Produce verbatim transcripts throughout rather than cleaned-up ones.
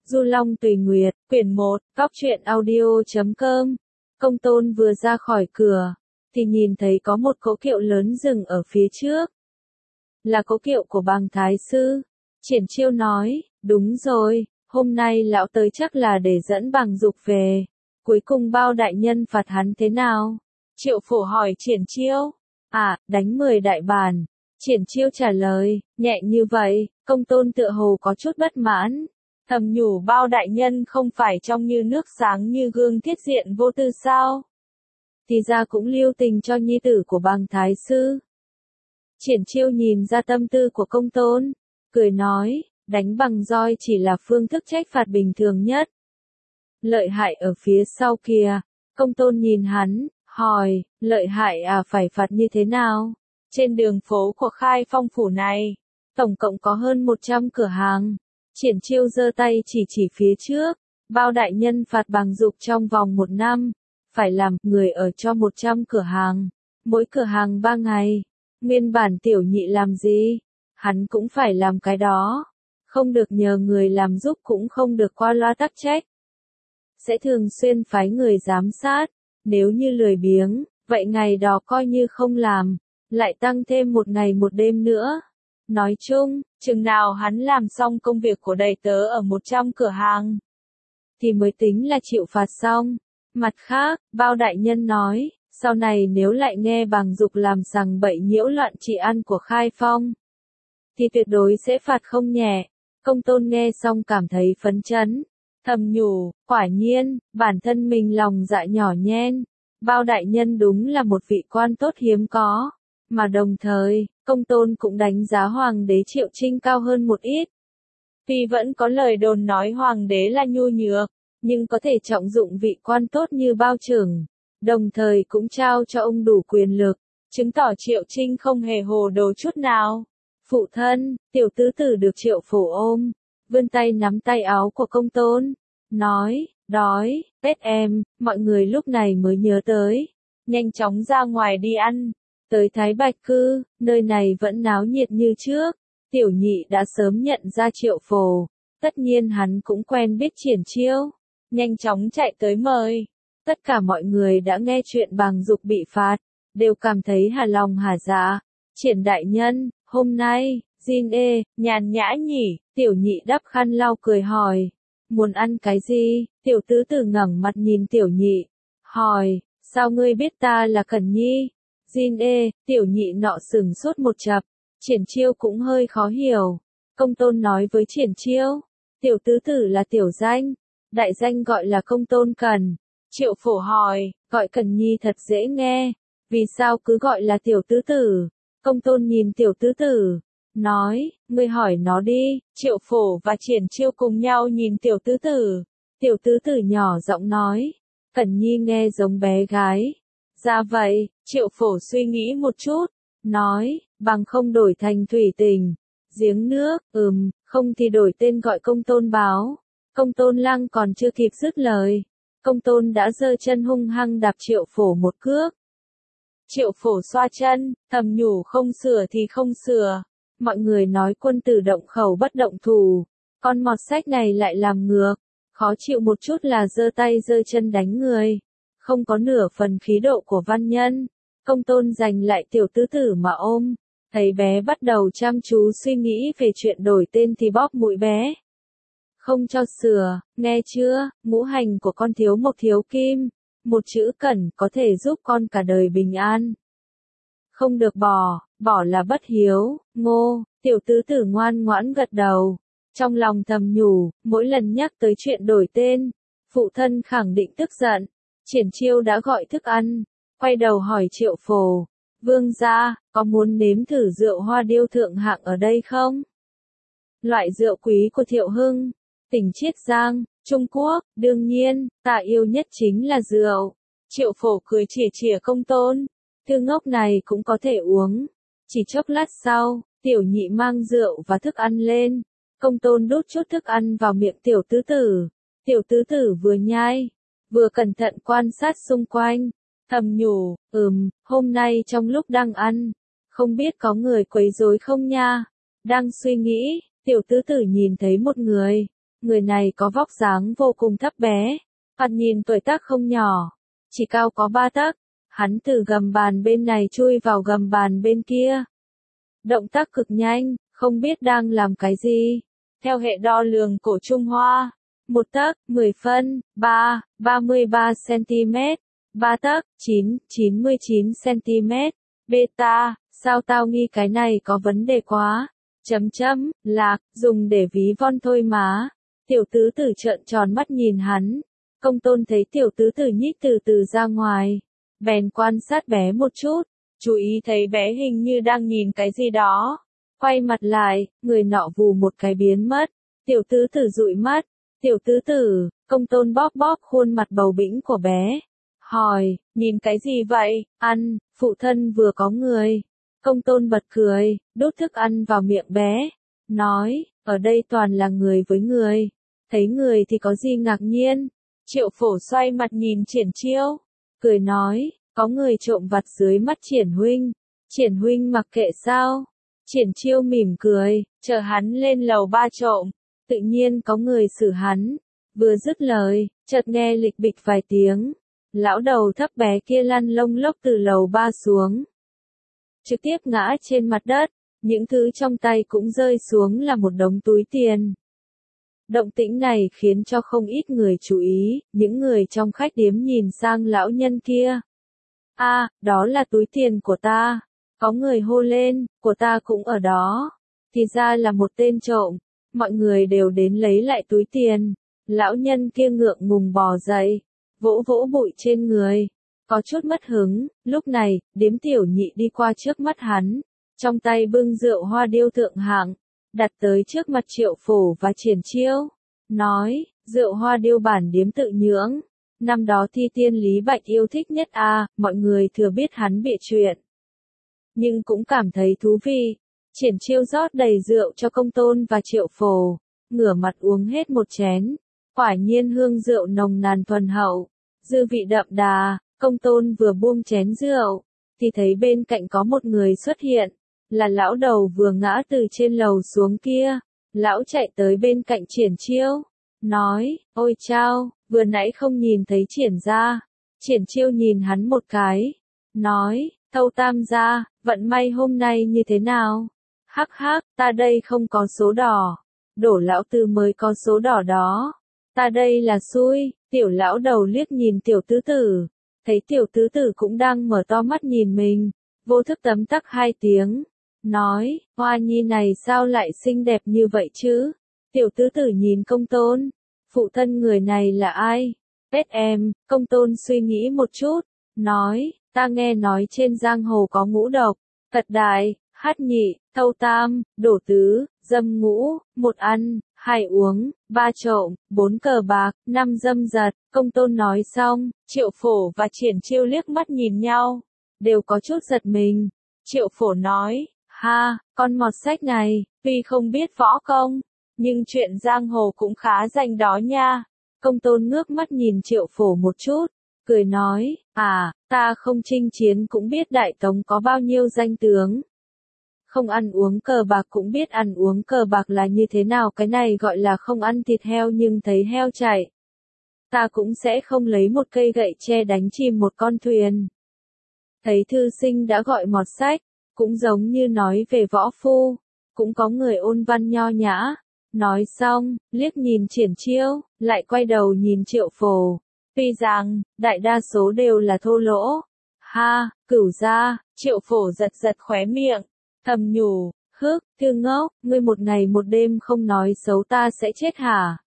Du Long Tùy Nguyệt, quyển một, góc truyện audio chấm com. Công Tôn vừa ra khỏi cửa, thì nhìn thấy có một cỗ kiệu lớn dừng ở phía trước. Là cỗ kiệu của Bàng Thái Sư. Triển Chiêu nói, đúng rồi, hôm nay lão tới chắc là để dẫn Bàng Dục về. Cuối cùng Bao đại nhân phạt hắn thế nào? Triệu Phổ hỏi Triển Chiêu. À, đánh mười đại bản. Triển Chiêu trả lời, nhẹ như vậy. Công Tôn tựa hồ có chút bất mãn. Thầm nhủ Bao đại nhân không phải trong như nước sáng như gương thiết diện vô tư sao? Thì ra cũng lưu tình cho nhi tử của Bàng Thái Sư. Triển Chiêu nhìn ra tâm tư của Công Tôn, cười nói, đánh bằng roi chỉ là phương thức trách phạt bình thường nhất. Lợi hại ở phía sau kìa. Công Tôn nhìn hắn, hỏi, lợi hại à, phải phạt như thế nào? Trên đường phố của Khai Phong phủ này, tổng cộng có hơn một trăm cửa hàng. Triển Chiêu giơ tay chỉ chỉ phía trước, Bao đại nhân phạt Bàng Dục trong vòng một năm, phải làm người ở cho một trăm cửa hàng, mỗi cửa hàng ba ngày. Nguyên bản tiểu nhị làm gì, hắn cũng phải làm cái đó, không được nhờ người làm giúp cũng không được qua loa tắc trách. Sẽ thường xuyên phái người giám sát, nếu như lười biếng, vậy ngày đó coi như không làm, lại tăng thêm một ngày một đêm nữa. Nói chung, chừng nào hắn làm xong công việc của đầy tớ ở một trăm cửa hàng, thì mới tính là chịu phạt xong. Mặt khác, Bao đại nhân nói, sau này nếu lại nghe Bàng Dục làm sằng bậy nhiễu loạn trị ăn của Khai Phong, thì tuyệt đối sẽ phạt không nhẹ. Công Tôn nghe xong cảm thấy phấn chấn, thầm nhủ, quả nhiên, bản thân mình lòng dạ nhỏ nhen. Bao đại nhân đúng là một vị quan tốt hiếm có. Mà đồng thời, Công Tôn cũng đánh giá Hoàng đế Triệu Trinh cao hơn một ít. Tuy vẫn có lời đồn nói Hoàng đế là nhu nhược, nhưng có thể trọng dụng vị quan tốt như Bao trưởng, đồng thời cũng trao cho ông đủ quyền lực, chứng tỏ Triệu Trinh không hề hồ đồ chút nào. Phụ thân, tiểu tứ tử được Triệu Phổ ôm, vươn tay nắm tay áo của Công Tôn, nói, đói, Tết em, mọi người lúc này mới nhớ tới, nhanh chóng ra ngoài đi ăn. Tới Thái Bạch Cư, nơi này vẫn náo nhiệt như trước. Tiểu nhị đã sớm nhận ra Triệu Phổ, tất nhiên hắn cũng quen biết Triển Chiêu, nhanh chóng chạy tới mời. Tất cả mọi người đã nghe chuyện Bàng Dục bị phạt, đều cảm thấy hà lòng hà dạ. Triển đại nhân, hôm nay, Jin ê, nhàn nhã nhỉ? Tiểu nhị đắp khăn lau cười hỏi, muốn ăn cái gì? Tiểu tứ tử ngẩng mặt nhìn tiểu nhị, hỏi, sao ngươi biết ta là Cẩn Nhi? Jin ê, tiểu nhị nọ sừng sốt một chập. Triển Chiêu cũng hơi khó hiểu. Công Tôn nói với Triển Chiêu, tiểu tứ tử là tiểu danh, đại danh gọi là Công Tôn Cần. Triệu Phổ hỏi, gọi Cần Nhi thật dễ nghe, vì sao cứ gọi là tiểu tứ tử? Công Tôn nhìn tiểu tứ tử, nói, ngươi hỏi nó đi. Triệu Phổ và Triển Chiêu cùng nhau nhìn tiểu tứ tử. Tiểu tứ tử nhỏ giọng nói, Cần Nhi nghe giống bé gái. Ra vậy, Triệu Phổ suy nghĩ một chút, nói, bằng không đổi thành thủy tình, giếng nước, ừm, không thì đổi tên gọi Công Tôn Báo. Công Tôn Lăng còn chưa kịp dứt lời, Công Tôn đã giơ chân hung hăng đạp Triệu Phổ một cước. Triệu Phổ xoa chân, thầm nhủ không sửa thì không sửa. Mọi người nói quân tử động khẩu bất động thủ, con mọt sách này lại làm ngược, khó chịu một chút là giơ tay giơ chân đánh người. Không có nửa phần khí độ của văn nhân. Công Tôn giành lại tiểu tứ tử mà ôm, thấy bé bắt đầu chăm chú suy nghĩ về chuyện đổi tên thì bóp mũi bé. Không cho sửa, nghe chưa, ngũ hành của con thiếu mộc thiếu kim, một chữ Cẩn có thể giúp con cả đời bình an. Không được bỏ, bỏ là bất hiếu. Ngô, tiểu tứ tử ngoan ngoãn gật đầu, trong lòng thầm nhủ, mỗi lần nhắc tới chuyện đổi tên, phụ thân khẳng định tức giận. Triển Chiêu đã gọi thức ăn, quay đầu hỏi Triệu Phổ, vương gia, có muốn nếm thử rượu hoa điêu thượng hạng ở đây không? Loại rượu quý của Thiệu Hưng, tỉnh Chiết Giang, Trung Quốc, đương nhiên, ta yêu nhất chính là rượu. Triệu Phổ cười chỉa chỉa Công Tôn, thứ ngốc này cũng có thể uống. Chỉ chốc lát sau, tiểu nhị mang rượu và thức ăn lên, Công Tôn đút chút thức ăn vào miệng tiểu tứ tử. Tiểu tứ tử vừa nhai, vừa cẩn thận quan sát xung quanh, thầm nhủ, ừm, hôm nay trong lúc đang ăn, không biết có người quấy rối không nha. Đang suy nghĩ, tiểu tứ tử nhìn thấy một người, người này có vóc dáng vô cùng thấp bé, thoạt nhìn tuổi tác không nhỏ, chỉ cao có ba tấc. Hắn từ gầm bàn bên này chui vào gầm bàn bên kia. Động tác cực nhanh, không biết đang làm cái gì. Theo hệ đo lường của Trung Hoa, một tấc, mười phân, ba, ba mươi ba xăng-ti-mét, ba tấc, chín, chín mươi chín xăng-ti-mét. Beta, sao tao nghi cái này có vấn đề quá. Chấm chấm, lạc, dùng để ví von thôi má. Tiểu tứ tử trợn tròn mắt nhìn hắn. Công tôn thấy tiểu tứ tử nhích từ từ ra ngoài. Bèn quan sát bé một chút, chú ý thấy bé hình như đang nhìn cái gì đó. Quay mặt lại, người nọ vù một cái biến mất. Tiểu tứ tử dụi mắt. Tiểu tứ tử, công tôn bóp bóp khuôn mặt bầu bĩnh của bé. Hỏi, nhìn cái gì vậy? Ăn, phụ thân vừa có người. Công tôn bật cười, đút thức ăn vào miệng bé. Nói, ở đây toàn là người với người. Thấy người thì có gì ngạc nhiên? Triệu Phổ xoay mặt nhìn Triển Chiêu. Cười nói, có người trộm vặt dưới mắt Triển huynh. Triển huynh mặc kệ sao? Triển Chiêu mỉm cười, chờ hắn lên lầu ba trộm. Tự nhiên có người xử hắn. Vừa dứt lời, chợt nghe lịch bịch vài tiếng. Lão đầu thấp bé kia lăn lông lốc từ lầu ba xuống. Trực tiếp ngã trên mặt đất, những thứ trong tay cũng rơi xuống là một đống túi tiền. Động tĩnh này khiến cho không ít người chú ý, những người trong khách điếm nhìn sang lão nhân kia. A, à, đó là túi tiền của ta. Có người hô lên, của ta cũng ở đó. Thì ra là một tên trộm. Mọi người đều đến lấy lại túi tiền. Lão nhân kia ngượng ngùng bò dậy, vỗ vỗ bụi trên người. Có chút mất hứng, lúc này, điếm tiểu nhị đi qua trước mắt hắn. Trong tay bưng rượu hoa điêu thượng hạng, đặt tới trước mặt Triệu Phổ và Triển Chiêu. Nói, rượu hoa điêu bản điếm tự nhưỡng. Năm đó Thi Tiên Lý Bạch yêu thích nhất a, à, mọi người thừa biết hắn bịa chuyện. Nhưng cũng cảm thấy thú vị. Triển Chiêu rót đầy rượu cho công tôn và Triệu Phổ. Ngửa mặt uống hết một chén. Quả nhiên hương rượu nồng nàn thuần hậu. Dư vị đậm đà, công tôn vừa buông chén rượu. Thì thấy bên cạnh có một người xuất hiện. Là lão đầu vừa ngã từ trên lầu xuống kia. Lão chạy tới bên cạnh Triển Chiêu. Nói, ôi chao, vừa nãy không nhìn thấy Triển gia. Triển Chiêu nhìn hắn một cái. Nói, Thâu Tam gia, vận may hôm nay như thế nào? Hắc hắc, ta đây không có số đỏ. Đổ lão tư mới có số đỏ đó. Ta đây là xui. Tiểu lão đầu liếc nhìn tiểu tứ tử. Thấy tiểu tứ tử cũng đang mở to mắt nhìn mình. Vô thức tấm tắc hai tiếng. Nói, hoa nhi này sao lại xinh đẹp như vậy chứ? Tiểu tứ tử nhìn công tôn. Phụ thân người này là ai? Pét em, công tôn suy nghĩ một chút. Nói, ta nghe nói trên giang hồ có ngũ độc. Tật đại, hát nhị, thâu tam, đổ tứ, dâm ngũ, một ăn, hai uống, ba trộm, bốn cờ bạc, năm dâm giật. Công tôn nói xong, Triệu Phổ và Triển Chiêu liếc mắt nhìn nhau. Đều có chút giật mình. Triệu Phổ nói, ha, con mọt sách này, tuy không biết võ công, nhưng chuyện giang hồ cũng khá rành đó nha. Công tôn ngước mắt nhìn Triệu Phổ một chút, cười nói, à, ta không chinh chiến cũng biết Đại Tống có bao nhiêu danh tướng. Không ăn uống cờ bạc cũng biết ăn uống cờ bạc là như thế nào, cái này gọi là không ăn thịt heo nhưng thấy heo chạy. Ta cũng sẽ không lấy một cây gậy tre đánh chìm một con thuyền. Thấy thư sinh đã gọi mọt sách, cũng giống như nói về võ phu, cũng có người ôn văn nho nhã. Nói xong, liếc nhìn Triển Chiêu, lại quay đầu nhìn Triệu Phổ. Tuy rằng, đại đa số đều là thô lỗ. Ha, cửu gia, Triệu Phổ giật giật khóe miệng, thầm nhủ, hức, thư ngốc, ngươi một ngày một đêm không nói xấu ta sẽ chết hả?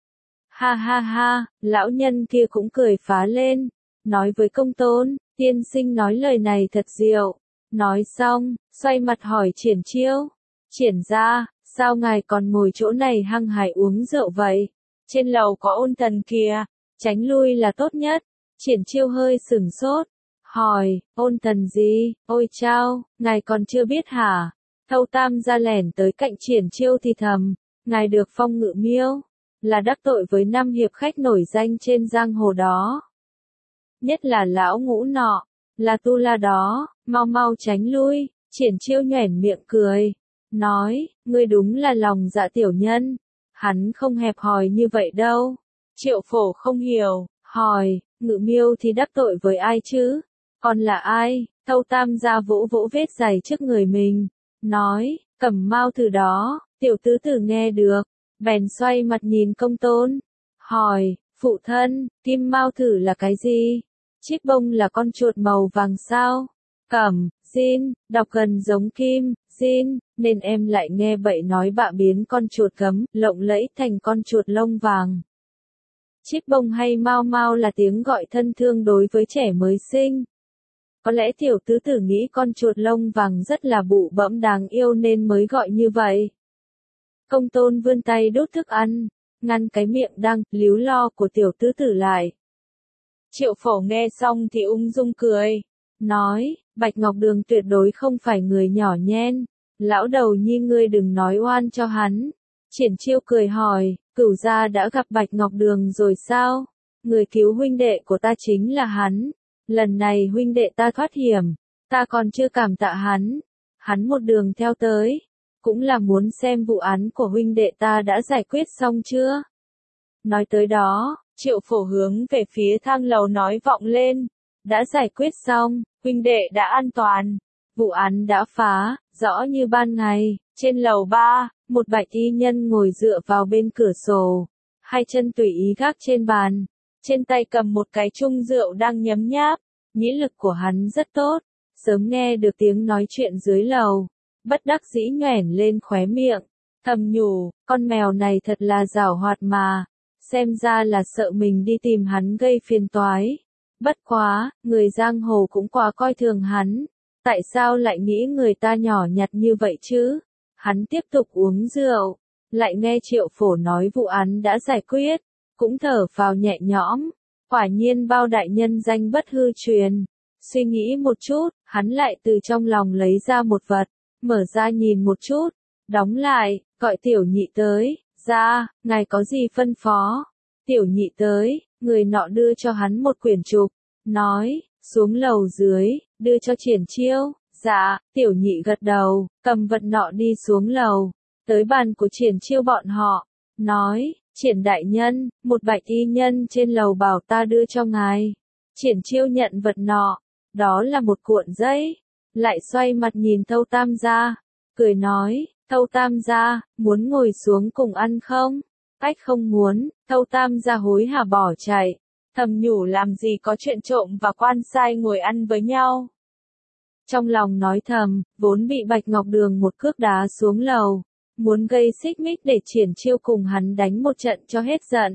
Ha ha ha, lão nhân kia cũng cười phá lên, nói với công tôn, tiên sinh nói lời này thật diệu. Nói xong, xoay mặt hỏi Triển Chiêu. Triển gia, sao ngài còn ngồi chỗ này hăng hái uống rượu vậy? Trên lầu có ôn thần kìa, tránh lui là tốt nhất. Triển Chiêu hơi sửng sốt, hỏi, ôn thần gì? Ôi chao, ngài còn chưa biết hả? Thâu Tam gia lẻn tới cạnh Triển Chiêu thì thầm, ngài được phong ngự miêu, là đắc tội với năm hiệp khách nổi danh trên giang hồ đó. Nhất là lão ngũ nọ, là tu la đó, mau mau tránh lui. Triển Chiêu nhoẻn miệng cười, nói, ngươi đúng là lòng dạ tiểu nhân. Hắn không hẹp hòi như vậy đâu. Triệu Phổ không hiểu, hỏi, Ngự Miêu thì đắc tội với ai chứ? Còn là ai? Thâu Tam gia vỗ vỗ vết giày trước người mình, nói, Cẩm Mao Tử đó. Tiểu tứ tử nghe được, bèn xoay mặt nhìn Công Tôn, hỏi, phụ thân, Kim Mao Tử là cái gì? Chiếc bông là con chuột màu vàng sao? Cẩm, Jin, đọc gần giống Kim, Jin, nên em lại nghe bậy nói bạ biến con chuột cấm, lộng lẫy thành con chuột lông vàng. Chiếc bông hay mau mau là tiếng gọi thân thương đối với trẻ mới sinh. Có lẽ tiểu tứ tử nghĩ con chuột lông vàng rất là bụ bẫm đáng yêu nên mới gọi như vậy. Công Tôn vươn tay đút thức ăn, ngăn cái miệng đang líu lo của tiểu tứ tử lại. Triệu Phổ nghe xong thì ung dung cười, nói, Bạch Ngọc Đường tuyệt đối không phải người nhỏ nhen, lão đầu nhi ngươi đừng nói oan cho hắn. Triển Chiêu cười hỏi, Cửu gia đã gặp Bạch Ngọc Đường rồi sao? Người cứu huynh đệ của ta chính là hắn. Lần này huynh đệ ta thoát hiểm, ta còn chưa cảm tạ hắn. Hắn một đường theo tới, cũng là muốn xem vụ án của huynh đệ ta đã giải quyết xong chưa? Nói tới đó, Triệu Phổ hướng về phía thang lầu nói vọng lên, đã giải quyết xong, huynh đệ đã an toàn, vụ án đã phá, rõ như ban ngày. Trên lầu ba, một bạch y nhân ngồi dựa vào bên cửa sổ, hai chân tùy ý gác trên bàn, trên tay cầm một cái chung rượu đang nhấm nháp. Nhĩ lực của hắn rất tốt, sớm nghe được tiếng nói chuyện dưới lầu, bất đắc dĩ nhoẻn lên khóe miệng, thầm nhủ, con mèo này thật là giảo hoạt mà, xem ra là sợ mình đi tìm hắn gây phiền toái. Bất quá, người giang hồ cũng quá coi thường hắn, tại sao lại nghĩ người ta nhỏ nhặt như vậy chứ? Hắn tiếp tục uống rượu, lại nghe Triệu Phổ nói vụ án đã giải quyết, cũng thở phào nhẹ nhõm. Quả nhiên bao đại nhân danh bất hư truyền. Suy nghĩ một chút, hắn lại từ trong lòng lấy ra một vật, mở ra nhìn một chút, đóng lại, gọi Tiểu Nhị tới, ra, ngài có gì phân phó? Tiểu Nhị tới, người nọ đưa cho hắn một quyển trục, nói, xuống lầu dưới, đưa cho Triển Chiêu. Dạ, Tiểu Nhị gật đầu, cầm vật nọ đi xuống lầu, tới bàn của Triển Chiêu bọn họ, nói, Triển đại nhân, một bạch y nhân trên lầu bảo ta đưa cho ngài. Triển Chiêu nhận vật nọ, đó là một cuộn giấy, lại xoay mặt nhìn Thâu Tam gia, cười nói, Thâu Tam gia, muốn ngồi xuống cùng ăn không? Ách không muốn, Thâu Tam gia hối hả bỏ chạy, thầm nhủ làm gì có chuyện trộm và quan sai ngồi ăn với nhau. Trong lòng nói thầm, vốn bị Bạch Ngọc Đường một cước đá xuống lầu, muốn gây xích mích để Triển Chiêu cùng hắn đánh một trận cho hết giận.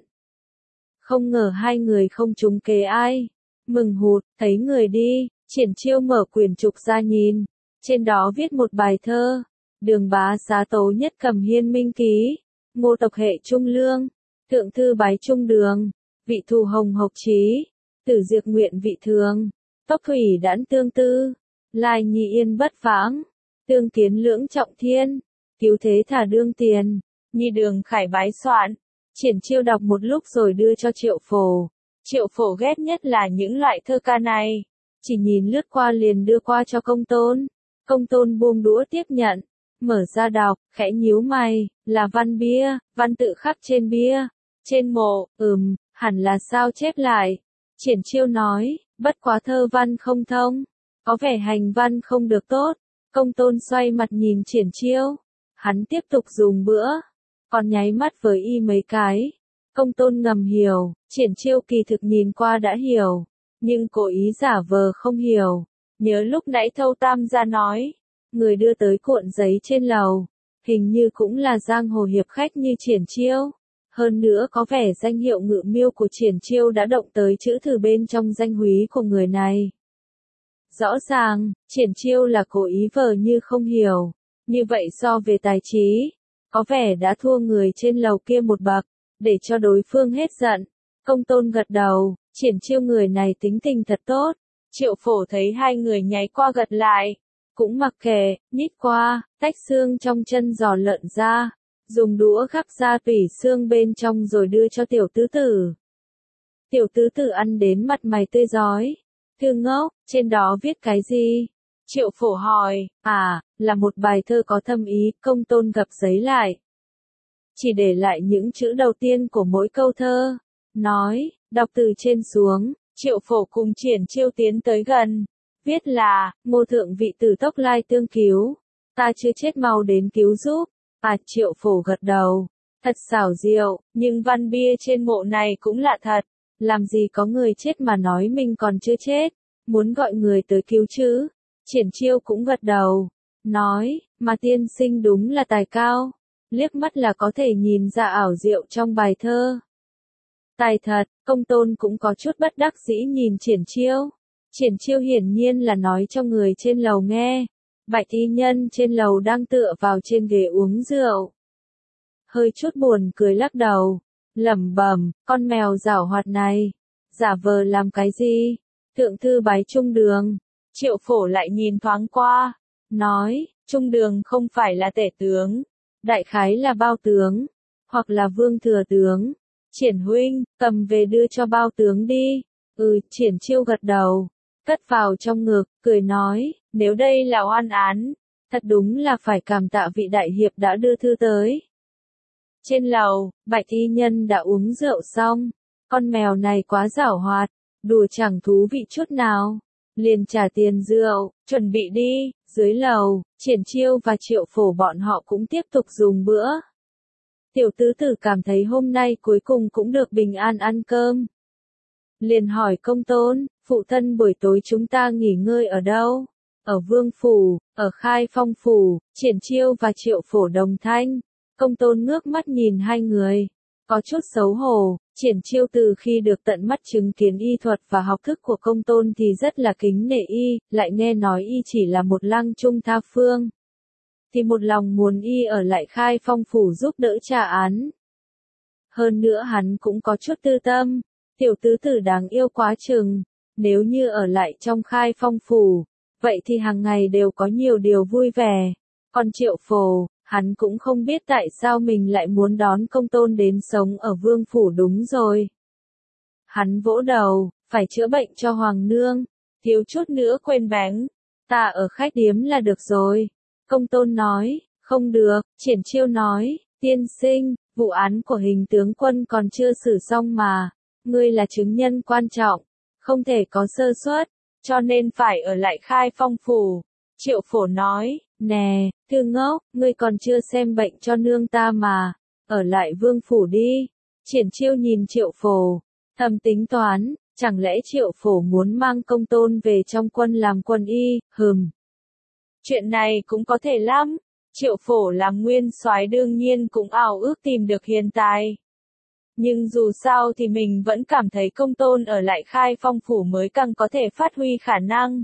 Không ngờ hai người không trúng kế ai. Mừng hụt, thấy người đi, Triển Chiêu mở quyển trục ra nhìn. Trên đó viết một bài thơ. Đường bá xá tố nhất cầm hiên minh ký. Ngô tộc hệ trung lương. Thượng thư bái trung đường. Vị thù hồng hộc trí. Tử diệt nguyện vị thường. Tốc thủy đãn tương tư. Lai nhi yên bất vãng. Tương kiến lưỡng trọng thiên. Cứu thế thả đương tiền, nhi đường khải bái soạn. Triển Chiêu đọc một lúc rồi đưa cho Triệu Phổ. Triệu Phổ ghét nhất là những loại thơ ca này, chỉ nhìn lướt qua liền đưa qua cho Công Tôn. Công Tôn buông đũa tiếp nhận, mở ra đọc, khẽ nhíu mày, là văn bia, văn tự khắc trên bia, trên mộ, ừm, hẳn là sao chép lại. Triển Chiêu nói, bất quá thơ văn không thông, có vẻ hành văn không được tốt. Công Tôn xoay mặt nhìn Triển Chiêu. Hắn tiếp tục dùng bữa, còn nháy mắt với y mấy cái. Công Tôn ngầm hiểu, Triển Chiêu kỳ thực nhìn qua đã hiểu, nhưng cố ý giả vờ không hiểu. Nhớ lúc nãy Thâu Tam gia nói, người đưa tới cuộn giấy trên lầu, hình như cũng là giang hồ hiệp khách như Triển Chiêu. Hơn nữa có vẻ danh hiệu Ngự Miêu của Triển Chiêu đã động tới chữ thử bên trong danh húy của người này. Rõ ràng, Triển Chiêu là cố ý vờ như không hiểu. Như vậy so về tài trí, có vẻ đã thua người trên lầu kia một bậc, để cho đối phương hết giận. Công Tôn gật đầu, Triển Chiêu người này tính tình thật tốt. Triệu Phổ thấy hai người nháy qua gật lại, cũng mặc kệ, nhích qua, tách xương trong chân giò lợn ra, dùng đũa khắc ra tủy xương bên trong rồi đưa cho tiểu tứ tử. Tiểu tứ tử ăn đến mặt mày tươi rói. Thư ngốc, trên đó viết cái gì? Triệu Phổ hỏi, à, là một bài thơ có thâm ý. Công Tôn gập giấy lại. chỉ để lại những chữ đầu tiên của mỗi câu thơ. Nói, đọc từ trên xuống, Triệu Phổ cùng Triển Chiêu tiến tới gần. Viết là, Ngô thượng vị tử tốc lai tương cứu. Ta chưa chết mau đến cứu giúp. À, Triệu Phổ gật đầu. Thật xảo diệu, nhưng văn bia trên mộ này cũng lạ thật. Làm gì có người chết mà nói mình còn chưa chết. Muốn gọi người tới cứu chứ. Triển Chiêu cũng gật đầu. Nói, mà tiên sinh đúng là tài cao. Liếc mắt là có thể nhìn ra ảo diệu trong bài thơ. Tài thật, Công Tôn cũng có chút bất đắc dĩ nhìn Triển Chiêu. Triển Chiêu hiển nhiên là nói cho người trên lầu nghe. Bạch y nhân trên lầu đang tựa vào trên ghế uống rượu. Hơi chút buồn cười lắc đầu. Lẩm bẩm, con mèo giảo hoạt này. Giả vờ làm cái gì? Thượng thư bái trung đường. Triệu Phổ lại nhìn thoáng qua. Nói, trung đường không phải là tể tướng. Đại khái là bao tướng. Hoặc là vương thừa tướng. Triển huynh, cầm về đưa cho bao tướng đi. Ừ, Triển Chiêu gật đầu. Cất vào trong ngực, cười nói, nếu đây là oan án, thật đúng là phải cảm tạ vị đại hiệp đã đưa thư tới. Trên lầu, Bạch y nhân đã uống rượu xong. Con mèo này quá giảo hoạt, đùa chẳng thú vị chút nào. Liền trả tiền rượu, chuẩn bị đi. Dưới lầu, Triển Chiêu và Triệu Phổ bọn họ cũng tiếp tục dùng bữa. Tiểu tứ tử cảm thấy hôm nay cuối cùng cũng được bình an ăn cơm. Liền hỏi Công Tôn, phụ thân buổi tối chúng ta nghỉ ngơi ở đâu? Ở Vương Phủ, ở Khai Phong Phủ. Triển Chiêu và Triệu Phổ đồng thanh. Công Tôn ngước mắt nhìn hai người. Có chút xấu hổ. Triển Chiêu từ khi được tận mắt chứng kiến y thuật và học thức của Công Tôn thì rất là kính nể y, lại nghe nói y chỉ là một lăng trung tha phương. Thì một lòng muốn y ở lại Khai Phong Phủ giúp đỡ trả án. Hơn nữa hắn cũng có chút tư tâm. Tiểu tứ tử đáng yêu quá chừng. Nếu như ở lại trong Khai Phong Phủ, vậy thì hàng ngày đều có nhiều điều vui vẻ. Còn Triệu Phổ, hắn cũng không biết tại sao mình lại muốn đón Công Tôn đến sống ở Vương Phủ đúng rồi. Hắn vỗ đầu, phải chữa bệnh cho Hoàng nương. Thiếu chút nữa quên bén. Ta ở khách điếm là được rồi. Công Tôn nói, không được. Triển Chiêu nói, tiên sinh, vụ án của hình tướng quân còn chưa xử xong mà. Ngươi là chứng nhân quan trọng, không thể có sơ suất, cho nên phải ở lại Khai Phong Phủ. Triệu Phổ nói, nè, thư ngốc, ngươi còn chưa xem bệnh cho nương ta mà, ở lại Vương Phủ đi. Triển Chiêu nhìn Triệu Phổ, thầm tính toán, chẳng lẽ Triệu Phổ muốn mang Công Tôn về trong quân làm quân y, hừm. Chuyện này cũng có thể lắm. Triệu Phổ làm nguyên soái đương nhiên cũng ao ước tìm được hiền tài. Nhưng dù sao thì mình vẫn cảm thấy Công Tôn ở lại Khai Phong Phủ mới càng có thể phát huy khả năng.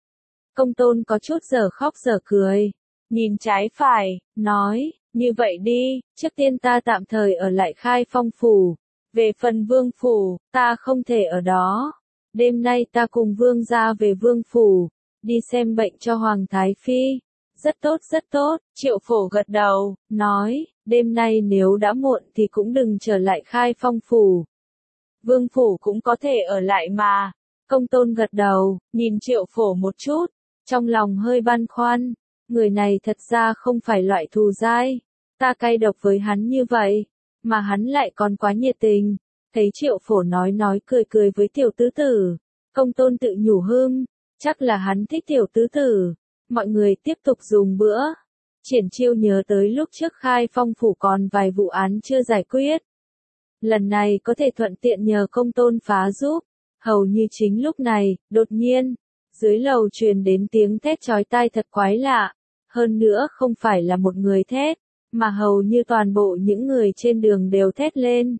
Công Tôn có chút giờ khóc giờ cười. Nhìn trái phải, nói, như vậy đi, trước tiên ta tạm thời ở lại Khai Phong Phủ. Về phần Vương Phủ, ta không thể ở đó. Đêm nay ta cùng Vương gia về Vương Phủ, đi xem bệnh cho Hoàng Thái Phi. Rất tốt rất tốt, Triệu Phổ gật đầu, nói, đêm nay nếu đã muộn thì cũng đừng trở lại Khai Phong Phủ. Vương Phủ cũng có thể ở lại mà. Công Tôn gật đầu, nhìn Triệu Phổ một chút, trong lòng hơi băn khoăn. Người này thật ra không phải loại thù dai. Ta cay độc với hắn như vậy, mà hắn lại còn quá nhiệt tình. Thấy Triệu Phổ nói nói cười cười với tiểu tứ tử. Công Tôn tự nhủ hưng, chắc là hắn thích tiểu tứ tử. Mọi người tiếp tục dùng bữa. Triển Chiêu nhớ tới lúc trước Khai Phong Phủ còn vài vụ án chưa giải quyết. Lần này có thể thuận tiện nhờ Công Tôn phá giúp. Hầu như chính lúc này, đột nhiên, dưới lầu truyền đến tiếng thét chói tai thật quái lạ. Hơn nữa không phải là một người thét, mà hầu như toàn bộ những người trên đường đều thét lên.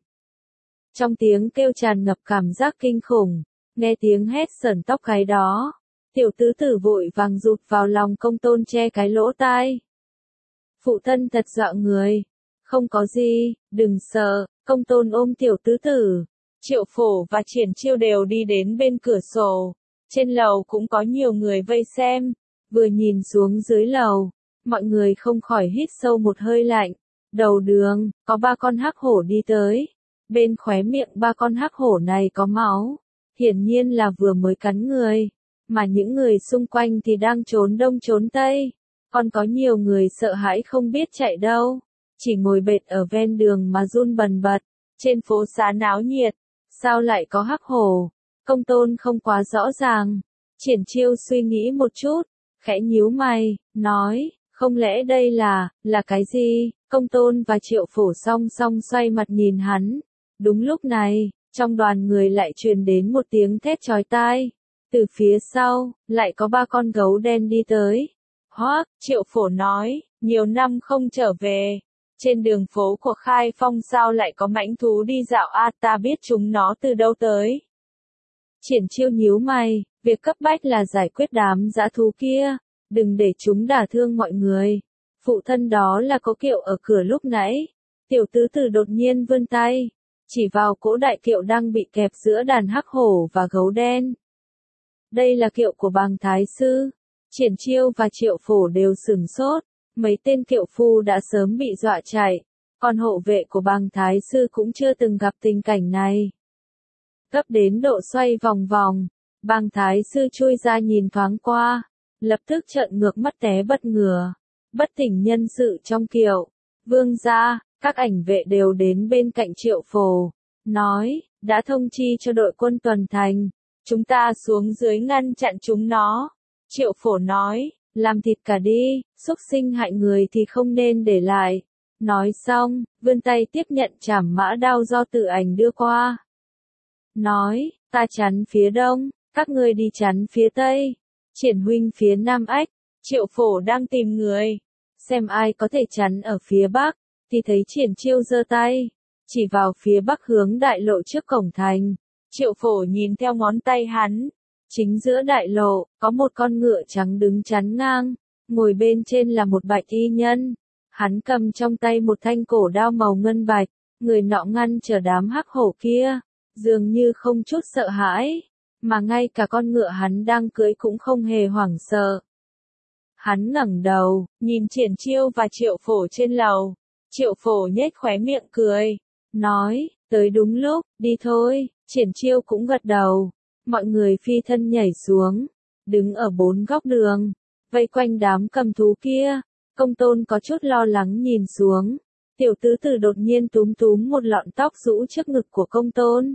Trong tiếng kêu tràn ngập cảm giác kinh khủng, nghe tiếng hét sởn tóc gáy đó. Tiểu tứ tử vội vàng rụt vào lòng Công Tôn che cái lỗ tai. Phụ thân thật dọa người. Không có gì, đừng sợ. Công Tôn ôm tiểu tứ tử. Triệu Phổ và Triển Chiêu đều đi đến bên cửa sổ. Trên lầu cũng có nhiều người vây xem. Vừa nhìn xuống dưới lầu, mọi người không khỏi hít sâu một hơi lạnh. Đầu đường, có ba con hắc hổ đi tới. Bên khóe miệng ba con hắc hổ này có máu. Hiển nhiên là vừa mới cắn người. Mà những người xung quanh thì đang trốn đông trốn tây. Còn có nhiều người sợ hãi không biết chạy đâu. chỉ ngồi bệt ở ven đường mà run bần bật, trên phố xá náo nhiệt, sao lại có hắc hổ? Công Tôn không quá rõ ràng. Triển Chiêu suy nghĩ một chút, khẽ nhíu mày, nói, không lẽ đây là, là cái gì? Công Tôn và Triệu Phổ song song xoay mặt nhìn hắn. Đúng lúc này, trong đoàn người lại truyền đến một tiếng thét chói tai. Từ phía sau, lại có ba con gấu đen đi tới. Hoác, Triệu Phổ nói, nhiều năm không trở về. Trên đường phố của Khai Phong sao lại có mãnh thú đi dạo a, ta biết chúng nó từ đâu tới. Triển Chiêu nhíu mày, việc cấp bách là giải quyết đám dã thú kia, đừng để chúng đả thương mọi người. Phụ thân đó là Cố Kiệu ở cửa lúc nãy. Tiểu tứ tử đột nhiên vươn tay, chỉ vào cỗ đại kiệu đang bị kẹp giữa đàn hắc hổ và gấu đen. Đây là kiệu của Bàng Thái Sư. Triển Chiêu và Triệu Phổ đều sửng sốt, mấy tên kiệu phu đã sớm bị dọa chạy, còn hộ vệ của Bàng Thái Sư cũng chưa từng gặp tình cảnh này. Gấp đến độ xoay vòng vòng, Bàng Thái Sư chui ra nhìn thoáng qua, lập tức trợn ngược mắt té bất ngờ. Bất tỉnh nhân sự trong kiệu, vương gia, các ảnh vệ đều đến bên cạnh Triệu Phổ, nói, đã thông chi cho đội quân tuần thành, chúng ta xuống dưới ngăn chặn chúng nó. Triệu Phổ nói, làm thịt cả đi, xúc sinh hại người thì không nên để lại. Nói xong, vươn tay tiếp nhận trảm mã đao do Tử Ảnh đưa qua. Nói, ta chắn phía đông, các ngươi đi chắn phía tây. Triển huynh phía nam ách, Triệu Phổ đang tìm người, xem ai có thể chắn ở phía bắc, thì thấy Triển Chiêu giơ tay, chỉ vào phía bắc hướng đại lộ trước cổng thành. Triệu Phổ nhìn theo ngón tay hắn, chính giữa đại lộ, có một con ngựa trắng đứng chắn ngang, ngồi bên trên là một bạch y nhân. Hắn cầm trong tay một thanh cổ đao màu ngân bạch, người nọ ngăn chờ đám hắc hổ kia, dường như không chút sợ hãi, mà ngay cả con ngựa hắn đang cưỡi cũng không hề hoảng sợ. Hắn ngẩng đầu, nhìn Triển Chiêu và Triệu Phổ trên lầu. Triệu Phổ nhếch khóe miệng cười, nói, tới đúng lúc, đi thôi. Triển Chiêu cũng gật đầu. Mọi người phi thân nhảy xuống, đứng ở bốn góc đường, vây quanh đám cầm thú kia. Công Tôn có chút lo lắng nhìn xuống. Tiểu tứ tử đột nhiên túm túm một lọn tóc rũ trước ngực của Công Tôn.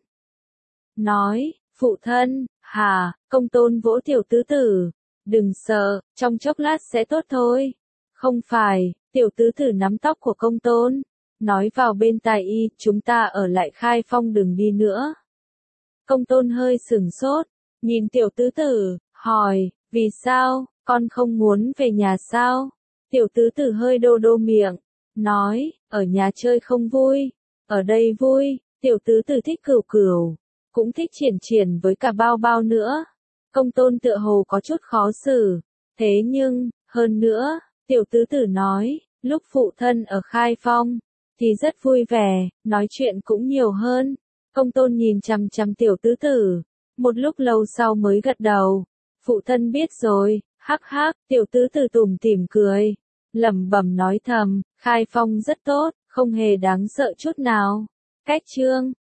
Nói, phụ thân, hà, Công Tôn vỗ tiểu tứ tử. Đừng sợ, trong chốc lát sẽ tốt thôi. Không phải, tiểu tứ tử nắm tóc của Công Tôn, nói vào bên tai y, chúng ta ở lại Khai Phong đừng đi nữa. Công Tôn hơi sửng sốt, nhìn tiểu tứ tử, hỏi, vì sao, con không muốn về nhà sao? Tiểu tứ tử hơi đô đô miệng, nói, ở nhà chơi không vui, ở đây vui. Tiểu tứ tử thích Cửu Cửu, cũng thích Triển Triển với cả Bao Bao nữa. Công Tôn tựa hồ có chút khó xử, thế nhưng, hơn nữa, tiểu tứ tử nói, lúc phụ thân ở Khai Phong, thì rất vui vẻ, nói chuyện cũng nhiều hơn. Công Tôn nhìn chằm chằm tiểu tứ tử, một lúc lâu sau mới gật đầu. Phụ thân biết rồi, hắc hắc, tiểu tứ tử tủm tỉm cười, lẩm bẩm nói thầm, Khai Phong rất tốt, không hề đáng sợ chút nào. Cách chương